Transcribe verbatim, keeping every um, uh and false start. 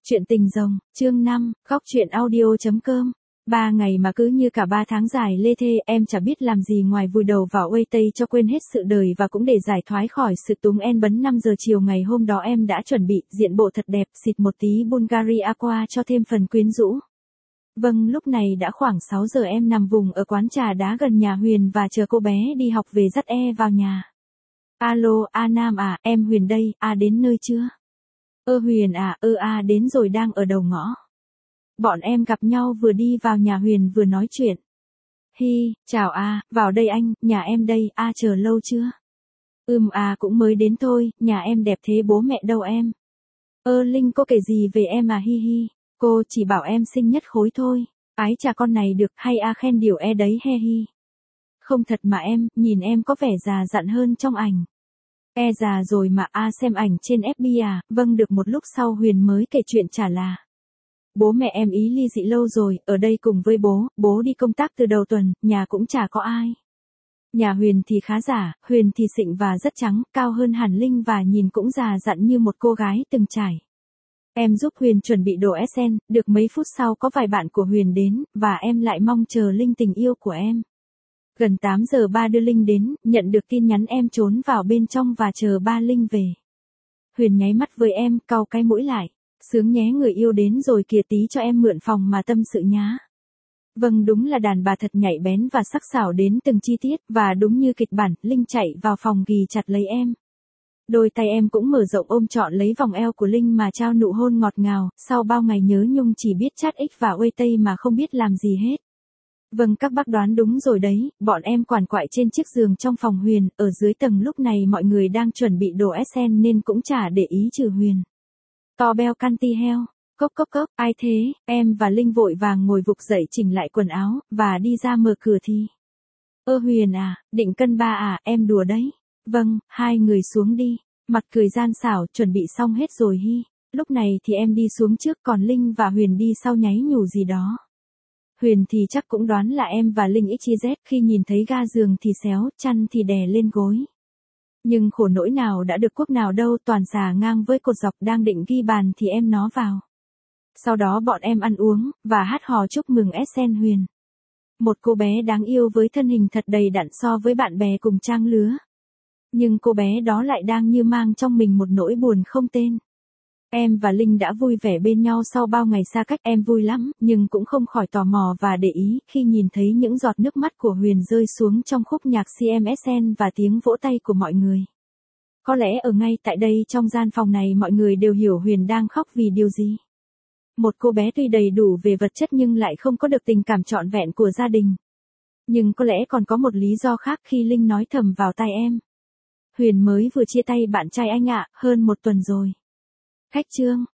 Chuyện tình rồng, chương năm, góc chuyện audio.com. Ba ngày mà cứ như cả ba tháng dài lê thê, em chả biết làm gì ngoài vùi đầu vào uây tây cho quên hết sự đời và cũng để giải thoát khỏi sự túng en bấn. Năm giờ chiều ngày hôm đó em đã chuẩn bị diện bộ thật đẹp, xịt một tí Bulgari Aqua cho thêm phần quyến rũ. Vâng, lúc này đã khoảng sáu giờ, em nằm vùng ở quán trà đá gần nhà Huyền và chờ cô bé đi học về dắt e vào nhà. Alo, A Nam à, em Huyền đây, A đến nơi chưa? Ơ Huyền à, ơ A đến rồi, đang ở đầu ngõ. Bọn em gặp nhau vừa đi vào nhà Huyền vừa nói chuyện. Hi, chào A, vào đây anh, nhà em đây, A chờ lâu chưa? Ừm A cũng mới đến thôi, nhà em đẹp thế, bố mẹ đâu em? Ơ Linh, cô kể gì về em à? Hi hi, cô chỉ bảo em xinh nhất khối thôi. Ái chà, con này được hay A khen điều e đấy, he hi. Không thật mà em, nhìn em có vẻ già dặn hơn trong ảnh. E già rồi mà A, xem ảnh trên ép bê à? Vâng, được một lúc sau Huyền mới kể chuyện trả là. Bố mẹ em ý ly dị lâu rồi, ở đây cùng với bố, bố đi công tác từ đầu tuần, nhà cũng chả có ai. Nhà Huyền thì khá giả, Huyền thì xịn và rất trắng, cao hơn hẳn Linh và nhìn cũng già dặn như một cô gái từng trải. Em giúp Huyền chuẩn bị đồ ét en, được mấy phút sau có vài bạn của Huyền đến, và em lại mong chờ Linh tình yêu của em. Gần tám giờ ba đưa Linh đến, nhận được tin nhắn em trốn vào bên trong và chờ ba Linh về. Huyền nháy mắt với em, cau cái mũi lại. Sướng nhé, người yêu đến rồi kìa, tí cho em mượn phòng mà tâm sự nhá. Vâng, đúng là đàn bà thật nhạy bén và sắc sảo đến từng chi tiết, và đúng như kịch bản, Linh chạy vào phòng ghì chặt lấy em. Đôi tay em cũng mở rộng ôm trọn lấy vòng eo của Linh mà trao nụ hôn ngọt ngào, sau bao ngày nhớ nhung chỉ biết chat X và uây tây mà không biết làm gì hết. Vâng, các bác đoán đúng rồi đấy, bọn em quằn quại trên chiếc giường trong phòng Huyền, ở dưới tầng lúc này mọi người đang chuẩn bị đồ ét en nên cũng chả để ý trừ Huyền. To beo canti heo, cốc cốc cốc, ai thế? Em và Linh vội vàng ngồi vụt dậy chỉnh lại quần áo, và đi ra mở cửa thì. Ơ Huyền à, định cân ba à, em đùa đấy. Vâng, hai người xuống đi, mặt cười gian xảo, chuẩn bị xong hết rồi hi. Lúc này thì em đi xuống trước, còn Linh và Huyền đi sau nháy nhủ gì đó. Huyền thì chắc cũng đoán là em và Linh ích z, khi nhìn thấy ga giường thì xéo, chăn thì đè lên gối. Nhưng khổ nỗi nào đã được quốc nào đâu, toàn xà ngang với cột dọc, đang định ghi bàn thì em nó vào. Sau đó bọn em ăn uống, và hát hò chúc mừng ét en Huyền. Một cô bé đáng yêu với thân hình thật đầy đặn so với bạn bè cùng trang lứa. Nhưng cô bé đó lại đang như mang trong mình một nỗi buồn không tên. Em và Linh đã vui vẻ bên nhau sau bao ngày xa cách, em vui lắm, nhưng cũng không khỏi tò mò và để ý khi nhìn thấy những giọt nước mắt của Huyền rơi xuống trong khúc nhạc xê em ét en và tiếng vỗ tay của mọi người. Có lẽ ở ngay tại đây trong gian phòng này mọi người đều hiểu Huyền đang khóc vì điều gì. Một cô bé tuy đầy đủ về vật chất nhưng lại không có được tình cảm trọn vẹn của gia đình. Nhưng có lẽ còn có một lý do khác khi Linh nói thầm vào tai em. Huyền mới vừa chia tay bạn trai anh ạ, hơn một tuần rồi. Khách trương,